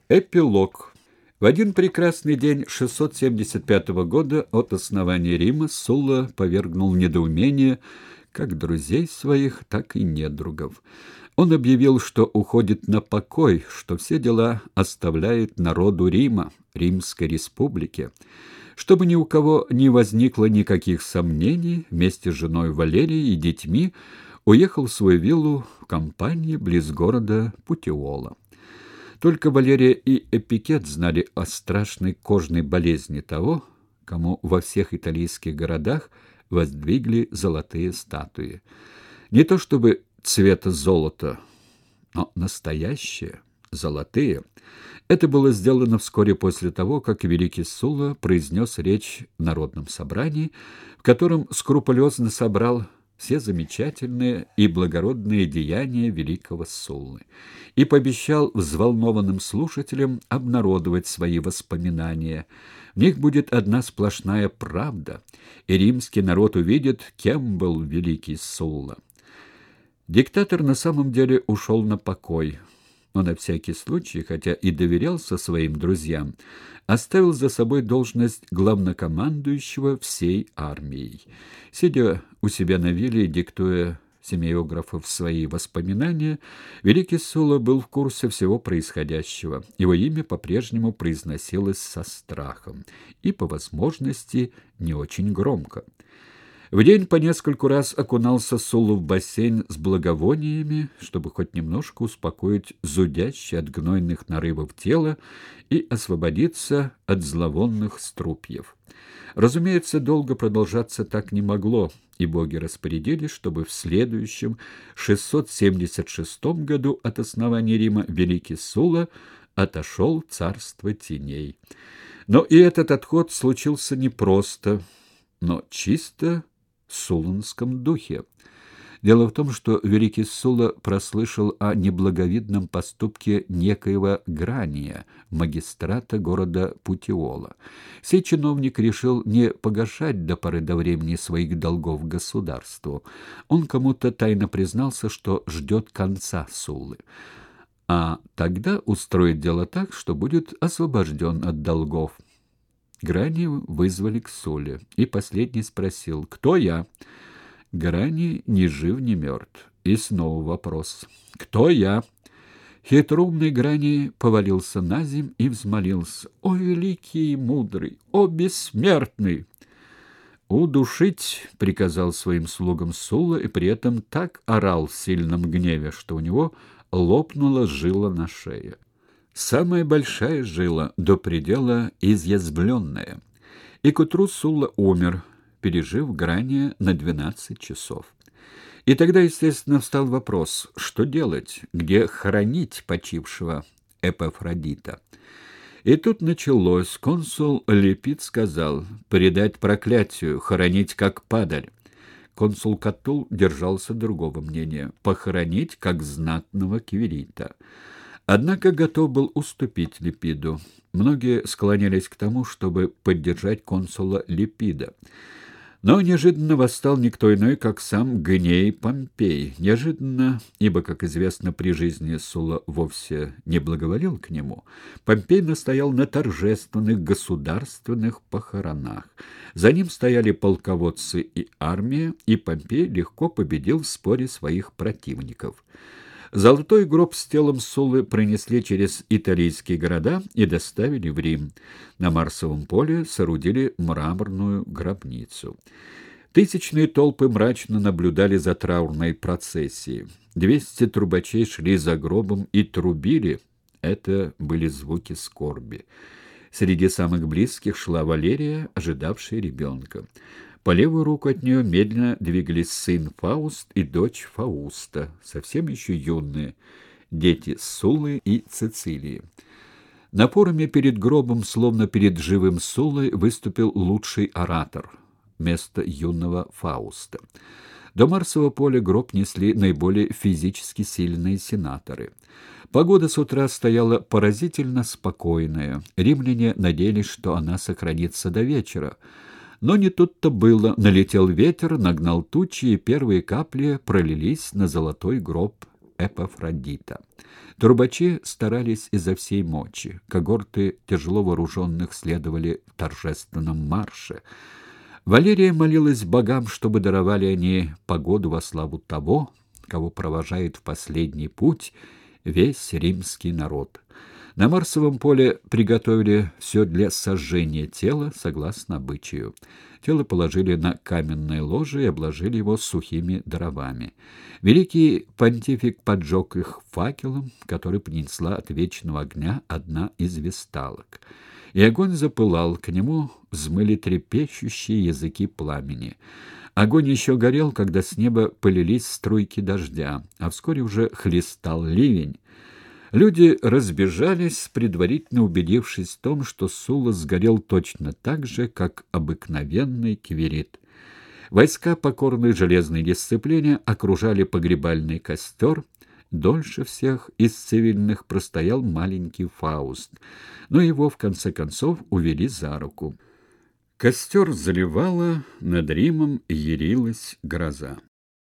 Эпилог. В один прекрасный день 675 года от основания Рима Сулла повергнул в недоумение как друзей своих, так и недругов. Он объявил, что уходит на покой, что все дела оставляет народу Рима, Римской республике. Чтобы ни у кого не возникло никаких сомнений, вместе с женой Валерией и детьми уехал в свою виллу в Кампании близ города Путиола. Только Валерия и Эпикет знали о страшной кожной болезни того, кому во всех итальянских городах воздвигли золотые статуи. Не то чтобы цвета золота, но настоящие, золотые. Это было сделано вскоре после того, как великий Сулла произнес речь в народном собрании, в котором скрупулезно собрал все замечательные и благородные деяния великого Суллы и пообещал взволнованным слушателям обнародовать свои воспоминания. В них будет одна сплошная правда, и римский народ увидит, кем был великий Сулла. Диктатор на самом деле ушел на покой, но на всякий случай, хотя и доверялся своим друзьям, оставил за собой должность главнокомандующего всей армией. Сидя у себя на вилле и диктуя семейографов свои воспоминания, великий Сулла был в курсе всего происходящего. Его имя по-прежнему произносилось со страхом и, по возможности, не очень громко. В день по нескольку раз окунался Сулла в бассейн с благовониями, чтобы хоть немножко успокоить зудящее от гнойных нарывов тело и освободиться от зловонных струпьев. Разумеется, долго продолжаться так не могло, и боги распорядились, чтобы в следующем 676 году от основания Рима великий Сулла отошел в царство теней. Но и этот отход случился не просто, но чисто в сулланском духе. Дело в том, что великий Сулла прослышал о неблаговидном поступке некоего Грания, магистрата города Путиола. Сей чиновник решил не погашать до поры до времени своих долгов государству. Он кому-то тайно признался, что ждет конца Суллы. А тогда устроит дело так, что будет освобожден от долгов. Грани вызвали к Сулле, и последний спросил: «Кто я?» Грани ни жив, ни мертв. И снова вопрос: «Кто я?» Хитроумный Грани повалился наземь и взмолился: «О, великий и мудрый! О, бессмертный!» «Удушить!» — приказал своим слугам Сулла, и при этом так орал в сильном гневе, что у него лопнула жила на шее. Самая большая жила, до предела изъязвленная. И к утру Сулла умер, пережив Грания на 12 часов. И тогда, естественно, встал вопрос, что делать, где хоронить почившего Эпафродита. И тут началось. Консул Лепид сказал: «Предать проклятию, хоронить как падаль». Консул Катул держался другого мнения: «Похоронить как знатного Квирита». Однако готов был уступить Лепиду. Многие склонялись к тому, чтобы поддержать консула Лепида. Но неожиданно восстал никто иной, как сам Гней Помпей. Неожиданно, ибо, как известно, при жизни Сулла вовсе не благоволил к нему, Помпей настоял на торжественных государственных похоронах. За ним стояли полководцы и армия, и Помпей легко победил в споре своих противников. Золотой гроб с телом Суллы пронесли через италийские города и доставили в Рим. На Марсовом поле соорудили мраморную гробницу. Тысячные толпы мрачно наблюдали за траурной процессией. 200 трубачей шли за гробом и трубили. Это были звуки скорби. Среди самых близких шла Валерия, ожидавшая ребенка. По левую руку от нее медленно двигались сын Фауст и дочь Фауста, совсем еще юные, дети Суллы и Цицилии. На форуме перед гробом, словно перед живым Суллой, выступил лучший оратор вместо юного Фауста. До Марсового поля гроб несли наиболее физически сильные сенаторы. Погода с утра стояла поразительно спокойная. Римляне надеялись, что она сохранится до вечера. Но не тут-то было. Налетел ветер, нагнал тучи, и первые капли пролились на золотой гроб Эпафродита. Трубачи старались изо всей мочи. Когорты тяжело вооруженных следовали в торжественном марше. Валерия молилась богам, чтобы даровали они погоду во славу того, кого провожает в последний путь весь римский народ. На Марсовом поле приготовили все для сожжения тела, согласно обычаю. Тело положили на каменное ложе и обложили его сухими дровами. Великий понтифик поджег их факелом, который принесла от вечного огня одна из весталок. И огонь запылал, к нему взмыли трепещущие языки пламени. Огонь еще горел, когда с неба полились струйки дождя, а вскоре уже хлестал ливень. Люди разбежались, предварительно убедившись в том, что Сула сгорел точно так же, как обыкновенный квирит. Войска, покорные железной дисциплине, окружали погребальный костер. Дольше всех из цивильных простоял маленький Фауст, но его, в конце концов, увели за руку. Костер заливала, над Римом ярилась гроза.